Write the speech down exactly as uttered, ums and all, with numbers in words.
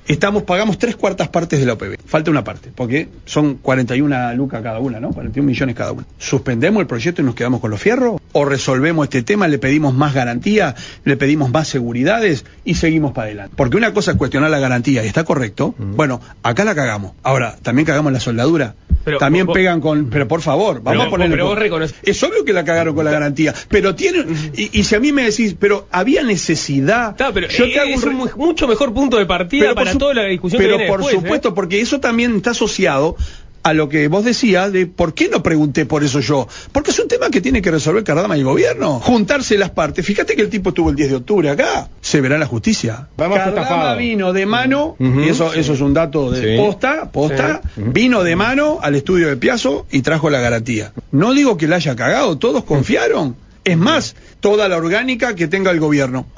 Estamos, pagamos tres cuartas partes de la O P B. Falta una parte, porque son cuarenta y una lucas cada una, ¿no? cuarenta y un millones cada una. ¿Suspendemos el proyecto y nos quedamos con los fierros? ¿O resolvemos este tema, le pedimos más garantía, le pedimos más seguridades y seguimos para adelante? Porque una cosa es cuestionar la garantía, y está correcto. Uh-huh. Bueno, acá la cagamos. Ahora, también cagamos la soldadura. Pero, también vos, pegan con... Pero por favor, vamos pero, a ponerle... Pero vos reconoces... Es obvio que la cagaron con la garantía, pero tienen... Y, y si a mí me decís, pero había necesidad... Está, pero yo te hago es un re... mucho mejor punto de partida para su... toda la discusión pero que viene por después, supuesto, ¿eh? Porque eso también está asociado a lo que vos decías de por qué no pregunté por eso yo. Porque es un tema que tiene que resolver Cardama y el gobierno. Juntarse las partes. Fíjate que el tipo estuvo el diez de octubre acá. Se verá la justicia. Vamos Cardama vino de mano, uh-huh, y eso, sí. eso es un dato de sí. posta, posta, sí. vino de mano al estudio de Piazzo y trajo la garantía. No digo que la haya cagado, todos confiaron. Es más, toda la orgánica que tenga el gobierno.